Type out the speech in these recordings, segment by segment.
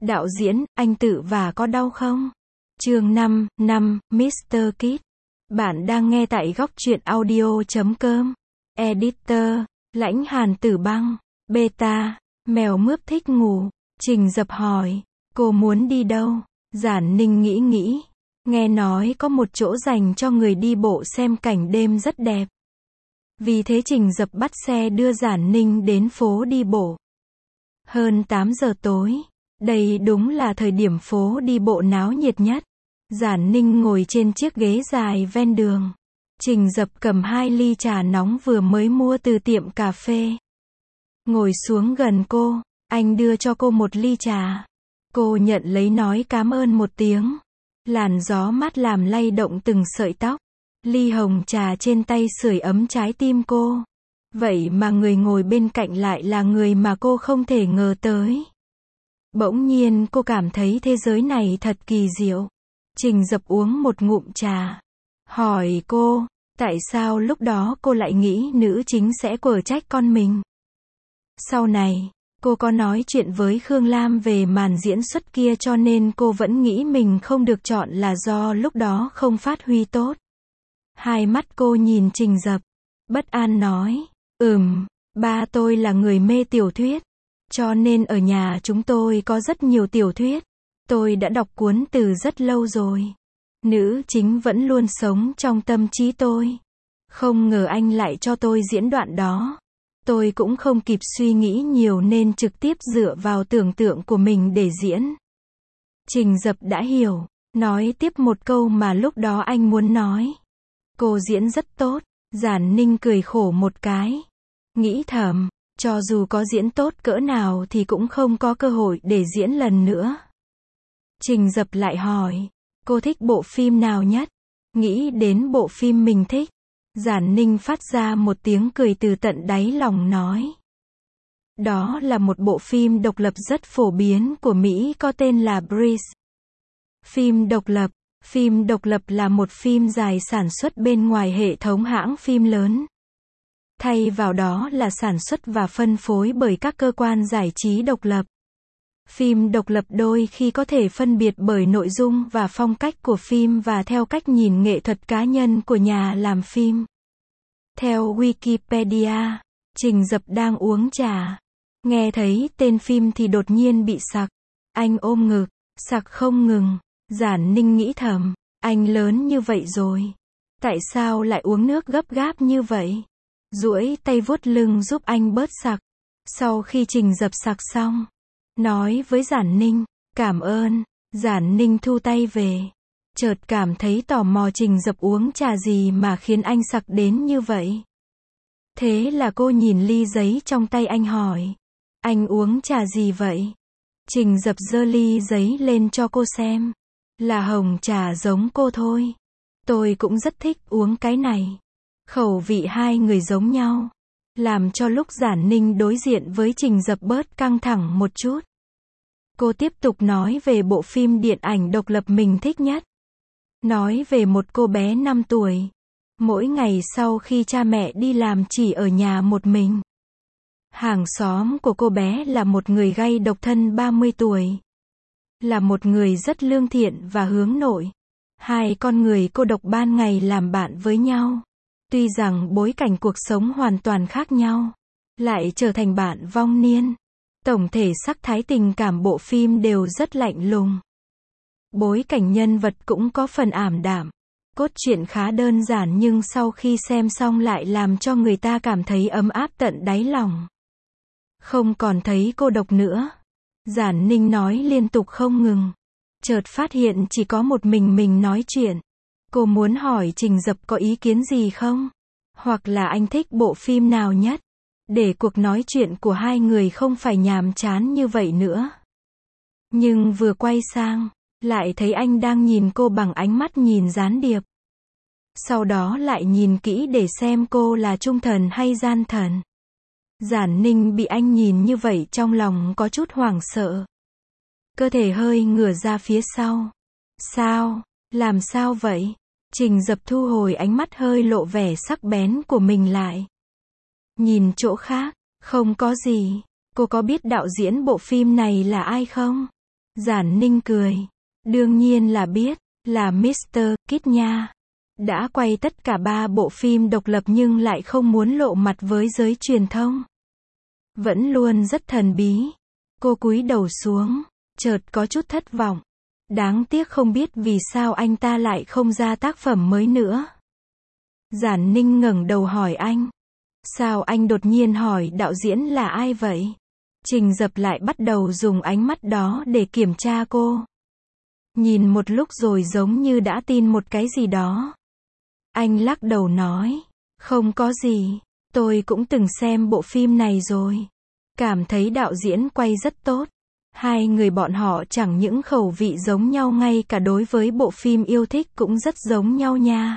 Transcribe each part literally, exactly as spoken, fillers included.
Đạo diễn, anh tự vả có đau không? Chương năm, năm, mít tơ Kid. Bạn đang nghe tại góc truyện audio chấm com. Editor, Lãnh Hàn Tử Băng. Beta, mèo mướp thích ngủ. Trình Dập hỏi, cô muốn đi đâu? Giản Ninh nghĩ nghĩ. Nghe nói có một chỗ dành cho người đi bộ xem cảnh đêm rất đẹp. Vì thế Trình Dập bắt xe đưa Giản Ninh đến phố đi bộ. Hơn tám giờ tối. Đây đúng là thời điểm phố đi bộ náo nhiệt nhất. Giản Ninh ngồi trên chiếc ghế dài ven đường. Trình Dập cầm hai ly trà nóng vừa mới mua từ tiệm cà phê. Ngồi xuống gần cô, anh đưa cho cô một ly trà. Cô nhận lấy nói cảm ơn một tiếng. Làn gió mát làm lay động từng sợi tóc. Ly hồng trà trên tay sưởi ấm trái tim cô. Vậy mà người ngồi bên cạnh lại là người mà cô không thể ngờ tới. Bỗng nhiên cô cảm thấy thế giới này thật kỳ diệu. Trình Dập uống một ngụm trà. Hỏi cô, tại sao lúc đó cô lại nghĩ nữ chính sẽ quở trách con mình? Sau này, cô có nói chuyện với Khương Lam về màn diễn xuất kia cho nên cô vẫn nghĩ mình không được chọn là do lúc đó không phát huy tốt. Hai mắt cô nhìn Trình Dập, bất an nói, ừm, ba tôi là người mê tiểu thuyết. Cho nên ở nhà chúng tôi có rất nhiều tiểu thuyết. Tôi đã đọc cuốn từ rất lâu rồi. Nữ chính vẫn luôn sống trong tâm trí tôi. Không ngờ anh lại cho tôi diễn đoạn đó. Tôi cũng không kịp suy nghĩ nhiều nên trực tiếp dựa vào tưởng tượng của mình để diễn. Trình Dập đã hiểu, nói tiếp một câu mà lúc đó anh muốn nói. Cô diễn rất tốt. Giản Ninh cười khổ một cái. Nghĩ thầm, cho dù có diễn tốt cỡ nào thì cũng không có cơ hội để diễn lần nữa. Trình Dập lại hỏi, cô thích bộ phim nào nhất? Nghĩ đến bộ phim mình thích. Giản Ninh phát ra một tiếng cười từ tận đáy lòng nói. Đó là một bộ phim độc lập rất phổ biến của Mỹ có tên là Breeze. Phim độc lập. Phim độc lập là một phim dài sản xuất bên ngoài hệ thống hãng phim lớn. Thay vào đó là sản xuất và phân phối bởi các cơ quan giải trí độc lập. Phim độc lập đôi khi có thể phân biệt bởi nội dung và phong cách của phim và theo cách nhìn nghệ thuật cá nhân của nhà làm phim. Theo Wikipedia, Trình Dập đang uống trà. Nghe thấy tên phim thì đột nhiên bị sặc. Anh ôm ngực, sặc không ngừng. Giản Ninh nghĩ thầm, anh lớn như vậy rồi. Tại sao lại uống nước gấp gáp như vậy? Duỗi tay vuốt lưng giúp anh bớt sặc. Sau khi Trình Dập sặc xong, nói với Giản Ninh, cảm ơn. Giản Ninh thu tay về. Chợt cảm thấy tò mò Trình Dập uống trà gì mà khiến anh sặc đến như vậy. Thế là cô nhìn ly giấy trong tay anh hỏi, anh uống trà gì vậy? Trình Dập giơ ly giấy lên cho cô xem. Là hồng trà giống cô thôi. Tôi cũng rất thích uống cái này. Khẩu vị hai người giống nhau. Làm cho lúc Giản Ninh đối diện với Trình Dập bớt căng thẳng một chút. Cô tiếp tục nói về bộ phim điện ảnh độc lập mình thích nhất. Nói về một cô bé năm tuổi. Mỗi ngày sau khi cha mẹ đi làm chỉ ở nhà một mình. Hàng xóm của cô bé là một người gay độc thân ba mươi tuổi. Là một người rất lương thiện và hướng nội. Hai con người cô độc ban ngày làm bạn với nhau. Tuy rằng bối cảnh cuộc sống hoàn toàn khác nhau, lại trở thành bạn vong niên. Tổng thể sắc thái tình cảm bộ phim đều rất lạnh lùng. Bối cảnh nhân vật cũng có phần ảm đạm. Cốt truyện khá đơn giản nhưng sau khi xem xong lại làm cho người ta cảm thấy ấm áp tận đáy lòng. Không còn thấy cô độc nữa. Giản Ninh nói liên tục không ngừng. Chợt phát hiện chỉ có một mình mình nói chuyện. Cô muốn hỏi Trình Dập có ý kiến gì không? Hoặc là anh thích bộ phim nào nhất? Để cuộc nói chuyện của hai người không phải nhàm chán như vậy nữa. Nhưng vừa quay sang, lại thấy anh đang nhìn cô bằng ánh mắt nhìn gián điệp. Sau đó lại nhìn kỹ để xem cô là trung thần hay gian thần. Giản Ninh bị anh nhìn như vậy trong lòng có chút hoảng sợ. Cơ thể hơi ngửa ra phía sau. Sao? Làm sao vậy? Trình Dập thu hồi ánh mắt hơi lộ vẻ sắc bén của mình lại. Nhìn chỗ khác, không có gì. Cô có biết đạo diễn bộ phim này là ai không? Giản Ninh cười. Đương nhiên là biết, là mít tơ Kid nha. Đã quay tất cả ba bộ phim độc lập nhưng lại không muốn lộ mặt với giới truyền thông. Vẫn luôn rất thần bí. Cô cúi đầu xuống, chợt có chút thất vọng. Đáng tiếc không biết vì sao anh ta lại không ra tác phẩm mới nữa. Giản Ninh ngẩng đầu hỏi anh. Sao anh đột nhiên hỏi đạo diễn là ai vậy? Trình Dập lại bắt đầu dùng ánh mắt đó để kiểm tra cô. Nhìn một lúc rồi giống như đã tin một cái gì đó. Anh lắc đầu nói. Không có gì, tôi cũng từng xem bộ phim này rồi. Cảm thấy đạo diễn quay rất tốt. Hai người bọn họ chẳng những khẩu vị giống nhau ngay cả đối với bộ phim yêu thích cũng rất giống nhau nha.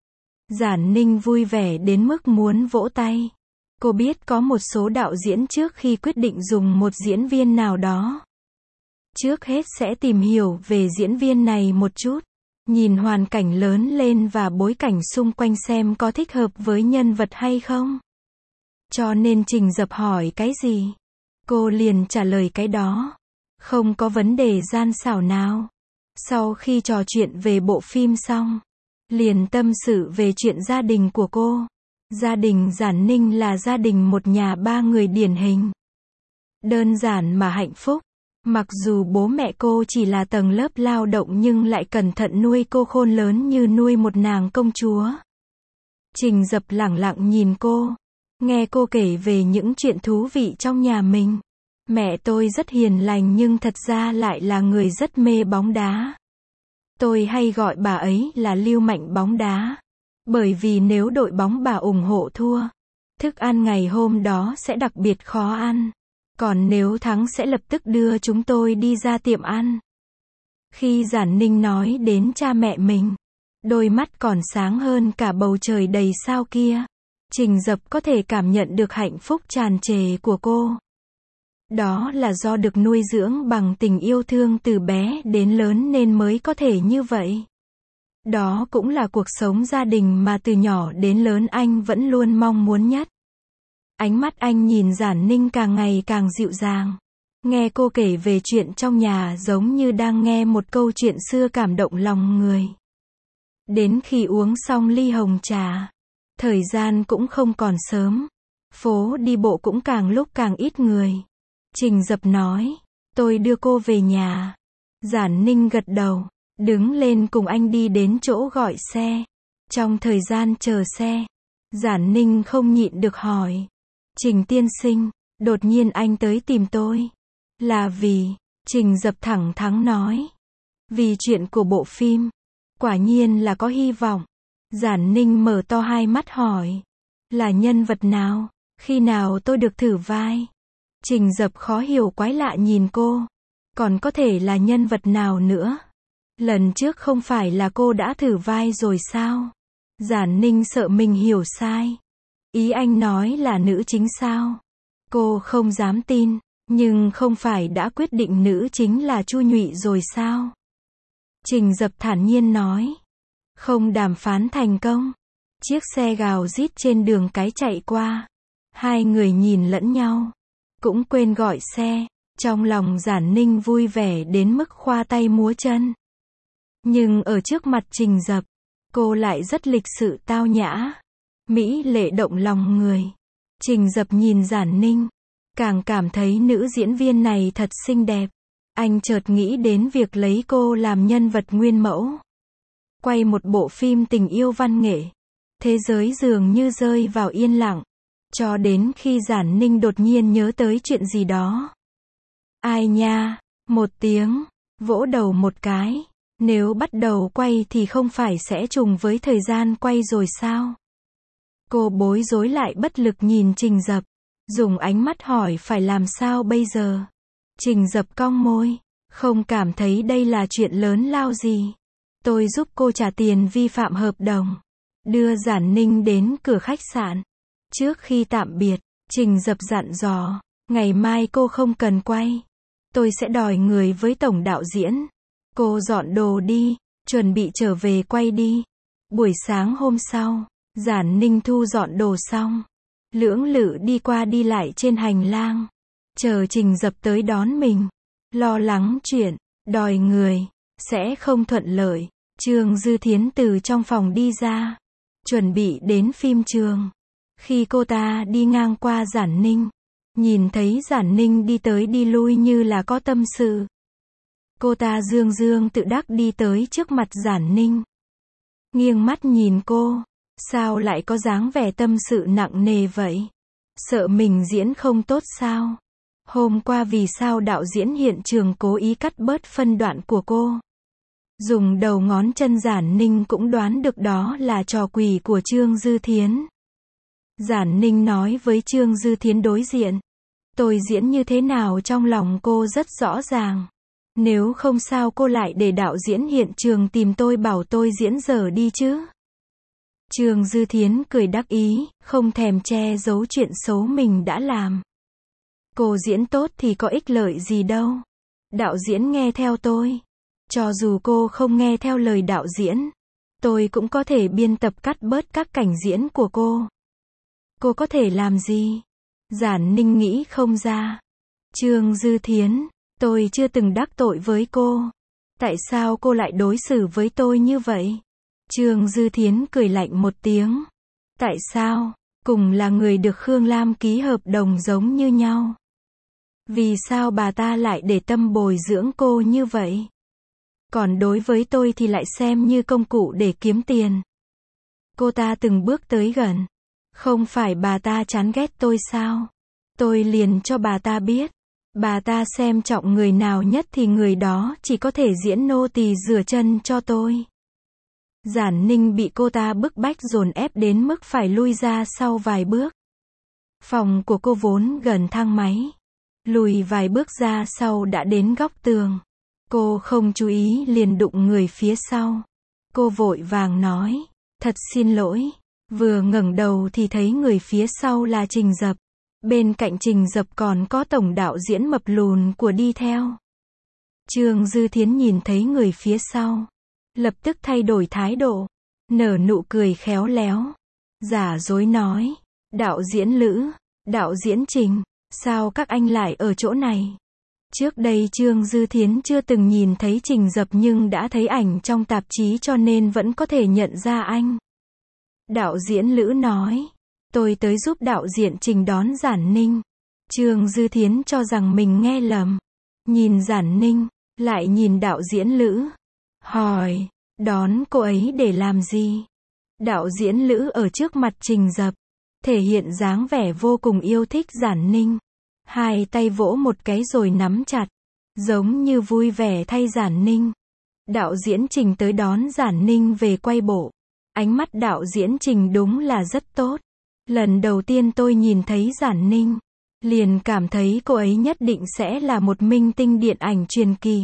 Giản Ninh vui vẻ đến mức muốn vỗ tay. Cô biết có một số đạo diễn trước khi quyết định dùng một diễn viên nào đó, trước hết sẽ tìm hiểu về diễn viên này một chút. Nhìn hoàn cảnh lớn lên và bối cảnh xung quanh xem có thích hợp với nhân vật hay không. Cho nên Trình Dập hỏi cái gì, cô liền trả lời cái đó. Không có vấn đề gian xảo nào. Sau khi trò chuyện về bộ phim xong, liền tâm sự về chuyện gia đình của cô. Gia đình Giản Ninh là gia đình một nhà ba người điển hình. Đơn giản mà hạnh phúc. Mặc dù bố mẹ cô chỉ là tầng lớp lao động nhưng lại cẩn thận nuôi cô khôn lớn như nuôi một nàng công chúa. Trình Dập lẳng lặng nhìn cô, nghe cô kể về những chuyện thú vị trong nhà mình. Mẹ tôi rất hiền lành nhưng thật ra lại là người rất mê bóng đá. Tôi hay gọi bà ấy là Lưu Mạnh bóng đá. Bởi vì nếu đội bóng bà ủng hộ thua, thức ăn ngày hôm đó sẽ đặc biệt khó ăn. Còn nếu thắng sẽ lập tức đưa chúng tôi đi ra tiệm ăn. Khi Giản Ninh nói đến cha mẹ mình, đôi mắt còn sáng hơn cả bầu trời đầy sao kia. Trình Dập có thể cảm nhận được hạnh phúc tràn trề của cô. Đó là do được nuôi dưỡng bằng tình yêu thương từ bé đến lớn nên mới có thể như vậy. Đó cũng là cuộc sống gia đình mà từ nhỏ đến lớn anh vẫn luôn mong muốn nhất. Ánh mắt anh nhìn Giản Ninh càng ngày càng dịu dàng. Nghe cô kể về chuyện trong nhà giống như đang nghe một câu chuyện xưa cảm động lòng người. Đến khi uống xong ly hồng trà, thời gian cũng không còn sớm. Phố đi bộ cũng càng lúc càng ít người. Trình Dập nói, tôi đưa cô về nhà. Giản Ninh gật đầu, đứng lên cùng anh đi đến chỗ gọi xe. Trong thời gian chờ xe, Giản Ninh không nhịn được hỏi. Trình tiên sinh, đột nhiên anh tới tìm tôi. Là vì, Trình Dập thẳng thắn nói. Vì chuyện của bộ phim. Quả nhiên là có hy vọng. Giản Ninh mở to hai mắt hỏi. Là nhân vật nào? Khi nào tôi được thử vai? Trình Dập khó hiểu quái lạ nhìn cô. Còn có thể là nhân vật nào nữa? Lần trước không phải là cô đã thử vai rồi sao? Giản Ninh sợ mình hiểu sai. Ý anh nói là nữ chính sao? Cô không dám tin, nhưng không phải đã quyết định nữ chính là Chu Nhụy rồi sao? Trình Dập thản nhiên nói. Không đàm phán thành công. Chiếc xe gào rít trên đường cái chạy qua. Hai người nhìn lẫn nhau, cũng quên gọi xe. Trong lòng Giản Ninh vui vẻ đến mức khoa tay múa chân. Nhưng ở trước mặt Trình Dập, cô lại rất lịch sự tao nhã. Mỹ lệ động lòng người. Trình Dập nhìn Giản Ninh, càng cảm thấy nữ diễn viên này thật xinh đẹp. Anh chợt nghĩ đến việc lấy cô làm nhân vật nguyên mẫu. Quay một bộ phim tình yêu văn nghệ. Thế giới dường như rơi vào yên lặng. Cho đến khi Giản Ninh đột nhiên nhớ tới chuyện gì đó. Ai nha, một tiếng, vỗ đầu một cái. Nếu bắt đầu quay thì không phải sẽ trùng với thời gian quay rồi sao? Cô bối rối lại bất lực nhìn Trình Dập, dùng ánh mắt hỏi phải làm sao bây giờ? Trình Dập cong môi, không cảm thấy đây là chuyện lớn lao gì. Tôi giúp cô trả tiền vi phạm hợp đồng. Đưa Giản Ninh đến cửa khách sạn. Trước khi tạm biệt, Trình Dập dặn dò, ngày mai cô không cần quay. Tôi sẽ đòi người với tổng đạo diễn. Cô dọn đồ đi, chuẩn bị trở về quay đi. Buổi sáng hôm sau, Giản Ninh thu dọn đồ xong, lưỡng lự đi qua đi lại trên hành lang, chờ Trình Dập tới đón mình. lo lắng chuyện, đòi người, sẽ không thuận lợi. Trương Dư Thiến từ trong phòng đi ra, chuẩn bị đến phim trường. Khi cô ta đi ngang qua Giản Ninh, nhìn thấy Giản Ninh đi tới đi lui như là có tâm sự. Cô ta dương dương tự đắc đi tới trước mặt Giản Ninh. Nghiêng mắt nhìn cô, sao lại có dáng vẻ tâm sự nặng nề vậy? Sợ mình diễn không tốt sao? Hôm qua vì sao đạo diễn hiện trường cố ý cắt bớt phân đoạn của cô? Dùng đầu ngón chân Giản Ninh cũng đoán được đó là trò quỷ của Trương Dư Thiến. Giản Ninh nói với Trương Dư Thiến đối diện. Tôi diễn như thế nào trong lòng cô rất rõ ràng. Nếu không sao cô lại để đạo diễn hiện trường tìm tôi bảo tôi diễn dở đi chứ? Trương Dư Thiến cười đắc ý, không thèm che giấu chuyện xấu mình đã làm. Cô diễn tốt thì có ích lợi gì đâu. Đạo diễn nghe theo tôi. Cho dù cô không nghe theo lời đạo diễn, tôi cũng có thể biên tập cắt bớt các cảnh diễn của cô. Cô có thể làm gì? Giản Ninh nghĩ không ra. Trương Dư Thiến, tôi chưa từng đắc tội với cô. Tại sao cô lại đối xử với tôi như vậy? Trương Dư Thiến cười lạnh một tiếng. Tại sao? Cùng là người được Khương Lam ký hợp đồng giống như nhau. Vì sao bà ta lại để tâm bồi dưỡng cô như vậy? Còn đối với tôi thì lại xem như công cụ để kiếm tiền. Cô ta từng bước tới gần. Không phải bà ta chán ghét tôi sao? Tôi liền cho bà ta biết. Bà ta xem trọng người nào nhất thì người đó chỉ có thể diễn nô tỳ rửa chân cho tôi. Giản Ninh bị cô ta bức bách dồn ép đến mức phải lui ra sau vài bước. Phòng của cô vốn gần thang máy. Lùi vài bước ra sau đã đến góc tường. Cô không chú ý liền đụng người phía sau. Cô vội vàng nói, thật xin lỗi. Vừa ngẩng đầu thì thấy người phía sau là Trình Dập. Bên cạnh Trình Dập còn có tổng đạo diễn mập lùn của đi theo. Trương Dư Thiến nhìn thấy người phía sau, lập tức thay đổi thái độ, nở nụ cười khéo léo, giả dối nói, đạo diễn Lữ, đạo diễn Trình, sao các anh lại ở chỗ này? Trước đây Trương Dư Thiến chưa từng nhìn thấy Trình Dập nhưng đã thấy ảnh trong tạp chí cho nên vẫn có thể nhận ra anh. Đạo diễn Lữ nói, tôi tới giúp đạo diễn Trình đón Giản Ninh. Trương Dư Thiến cho rằng mình nghe lầm. Nhìn Giản Ninh, lại nhìn đạo diễn Lữ. Hỏi, đón cô ấy để làm gì? Đạo diễn Lữ ở trước mặt Trình Dập, thể hiện dáng vẻ vô cùng yêu thích Giản Ninh. Hai tay vỗ một cái rồi nắm chặt, giống như vui vẻ thay Giản Ninh. Đạo diễn Trình tới đón Giản Ninh về quay bộ. Ánh mắt đạo diễn Trình đúng là rất tốt. Lần đầu tiên tôi nhìn thấy Giản Ninh, liền cảm thấy cô ấy nhất định sẽ là một minh tinh điện ảnh truyền kỳ.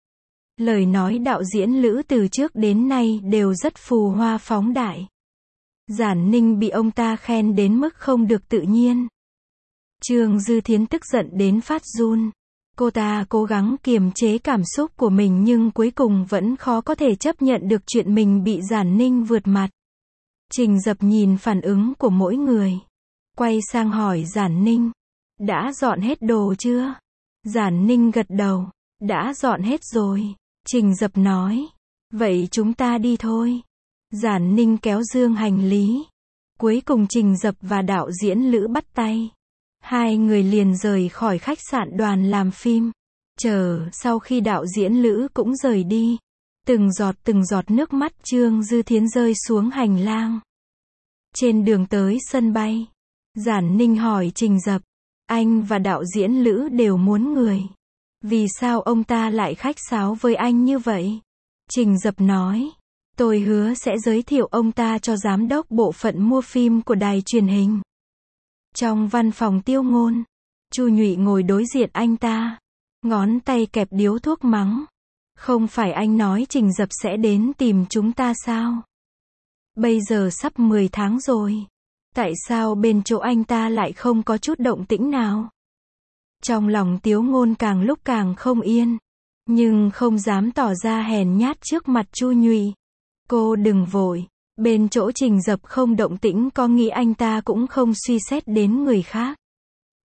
Lời nói đạo diễn Lữ từ trước đến nay đều rất phù hoa phóng đại. Giản Ninh bị ông ta khen đến mức không được tự nhiên. Trương Dư Thiến tức giận đến phát run. Cô ta cố gắng kiềm chế cảm xúc của mình nhưng cuối cùng vẫn khó có thể chấp nhận được chuyện mình bị Giản Ninh vượt mặt. Trình Dập nhìn phản ứng của mỗi người, quay sang hỏi Giản Ninh, đã dọn hết đồ chưa? Giản Ninh gật đầu, đã dọn hết rồi. Trình Dập nói, vậy chúng ta đi thôi. Giản Ninh kéo dương hành lý. Cuối cùng Trình Dập và đạo diễn Lữ bắt tay. Hai người liền rời khỏi khách sạn đoàn làm phim. Chờ sau khi đạo diễn Lữ cũng rời đi, từng giọt từng giọt nước mắt Trương Dư Thiến rơi xuống hành lang. Trên đường tới sân bay, Giản Ninh hỏi Trình Dập, anh và đạo diễn Lữ đều muốn người. Vì sao ông ta lại khách sáo với anh như vậy? Trình Dập nói, tôi hứa sẽ giới thiệu ông ta cho giám đốc bộ phận mua phim của đài truyền hình. Trong văn phòng Tiêu Ngôn, Chu Nhụy ngồi đối diện anh ta, ngón tay kẹp điếu thuốc mắng. Không phải anh nói Trình Dập sẽ đến tìm chúng ta sao? Bây giờ sắp mười tháng rồi. Tại sao bên chỗ anh ta lại không có chút động tĩnh nào? Trong lòng Tiếu Ngôn càng lúc càng không yên, nhưng không dám tỏ ra hèn nhát trước mặt Chu Nhụy. Cô đừng vội, bên chỗ Trình Dập không động tĩnh có nghĩ anh ta cũng không suy xét đến người khác.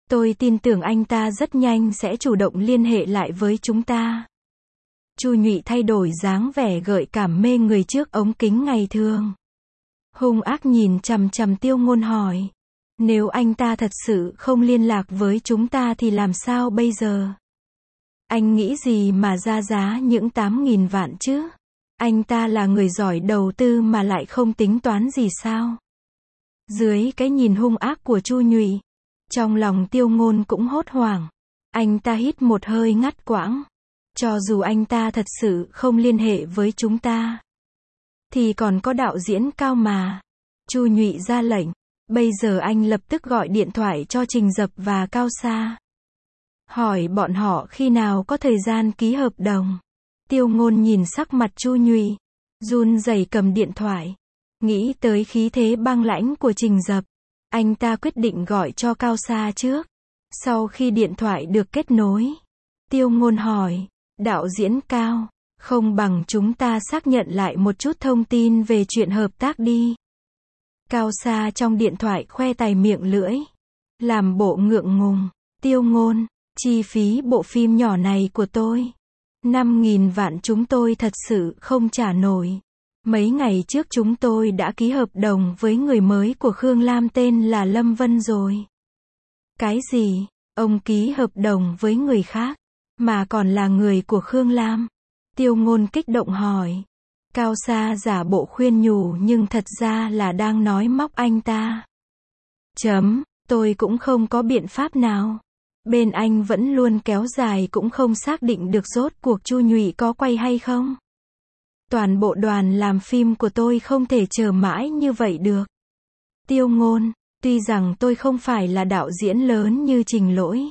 Tôi tin tưởng anh ta rất nhanh sẽ chủ động liên hệ lại với chúng ta. Chu Nhụy thay đổi dáng vẻ gợi cảm mê người trước ống kính ngày thường. Hung ác nhìn chằm chằm Tiêu Ngôn hỏi. Nếu anh ta thật sự không liên lạc với chúng ta thì làm sao bây giờ? Anh nghĩ gì mà ra giá những tám nghìn vạn chứ? Anh ta là người giỏi đầu tư mà lại không tính toán gì sao? Dưới cái nhìn hung ác của Chu Nhụy, trong lòng Tiêu Ngôn cũng hốt hoảng. Anh ta hít một hơi ngắt quãng. Cho dù anh ta thật sự không liên hệ với chúng ta, thì còn có đạo diễn Cao mà. Chu Nhụy ra lệnh. Bây giờ anh lập tức gọi điện thoại cho Trình Dập và Cao Sa. Hỏi bọn họ khi nào có thời gian ký hợp đồng. Tiêu Ngôn nhìn sắc mặt Chu Nhụy, run rẩy cầm điện thoại. Nghĩ tới khí thế băng lãnh của Trình Dập, anh ta quyết định gọi cho Cao Sa trước. Sau khi điện thoại được kết nối, Tiêu Ngôn hỏi, đạo diễn Cao, không bằng chúng ta xác nhận lại một chút thông tin về chuyện hợp tác đi. Cao Sa trong điện thoại khoe tài miệng lưỡi, làm bộ ngượng ngùng. Tiêu Ngôn, chi phí bộ phim nhỏ này của tôi, năm nghìn vạn chúng tôi thật sự không trả nổi. Mấy ngày trước chúng tôi đã ký hợp đồng với người mới của Khương Lam tên là Lâm Vân rồi. Cái gì? Ông ký hợp đồng với người khác, mà còn là người của Khương Lam? Tiêu Ngôn kích động hỏi. Cao Sa giả bộ khuyên nhủ nhưng thật ra là đang nói móc anh ta. Chấm, tôi cũng không có biện pháp nào. Bên anh vẫn luôn kéo dài cũng không xác định được rốt cuộc Chu Nhụy có quay hay không. Toàn bộ đoàn làm phim của tôi không thể chờ mãi như vậy được. Tiêu Ngôn, tuy rằng tôi không phải là đạo diễn lớn như Trình Lỗi,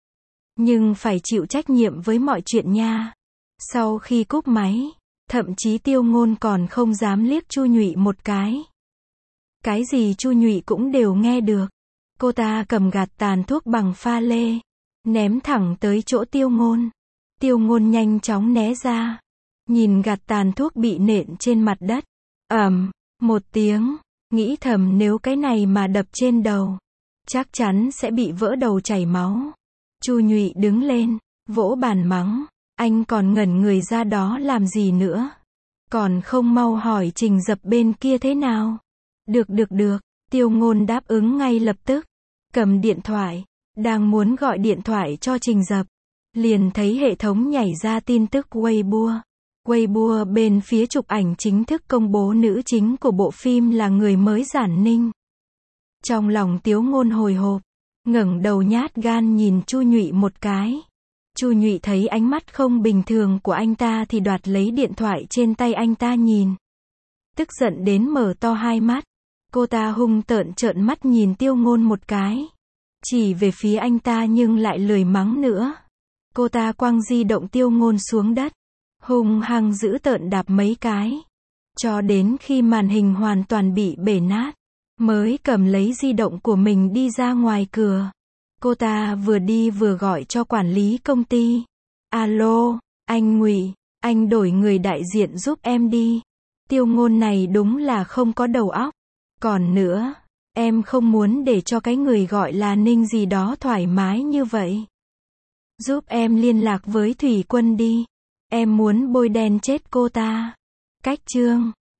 nhưng phải chịu trách nhiệm với mọi chuyện nha. Sau khi cúp máy, thậm chí Tiêu Ngôn còn không dám liếc Chu Nhụy một cái. Cái gì Chu Nhụy cũng đều nghe được. Cô ta cầm gạt tàn thuốc bằng pha lê, ném thẳng tới chỗ Tiêu Ngôn. Tiêu Ngôn nhanh chóng né ra, nhìn gạt tàn thuốc bị nện trên mặt đất. Ầm, một tiếng, nghĩ thầm nếu cái này mà đập trên đầu, chắc chắn sẽ bị vỡ đầu chảy máu. Chu Nhụy đứng lên, vỗ bàn mắng, anh còn ngẩn người ra đó làm gì nữa? Còn không mau hỏi Trình Dập bên kia thế nào? Được được được, Tiêu Ngôn đáp ứng ngay lập tức, cầm điện thoại, đang muốn gọi điện thoại cho Trình Dập, liền thấy hệ thống nhảy ra tin tức Weibo. Weibo bên phía chụp ảnh chính thức công bố nữ chính của bộ phim là người mới Giản Ninh. Trong lòng Tiêu Ngôn hồi hộp, ngẩng đầu nhát gan nhìn Chu Nhụy một cái. Chu Nhụy thấy ánh mắt không bình thường của anh ta thì đoạt lấy điện thoại trên tay anh ta nhìn. Tức giận đến mở to hai mắt. Cô ta hung tợn trợn mắt nhìn Tiêu Ngôn một cái. Chỉ về phía anh ta nhưng lại lười mắng nữa. Cô ta quăng di động Tiêu Ngôn xuống đất, hung hăng dữ tợn đạp mấy cái. Cho đến khi màn hình hoàn toàn bị bể nát, mới cầm lấy di động của mình đi ra ngoài cửa. Cô ta vừa đi vừa gọi cho quản lý công ty. Alo, anh Ngụy, anh đổi người đại diện giúp em đi. Tiêu Ngôn này đúng là không có đầu óc. Còn nữa, em không muốn để cho cái người gọi là Ninh gì đó thoải mái như vậy. Giúp em liên lạc với Thủy Quân đi. Em muốn bôi đen chết cô ta. Cách chương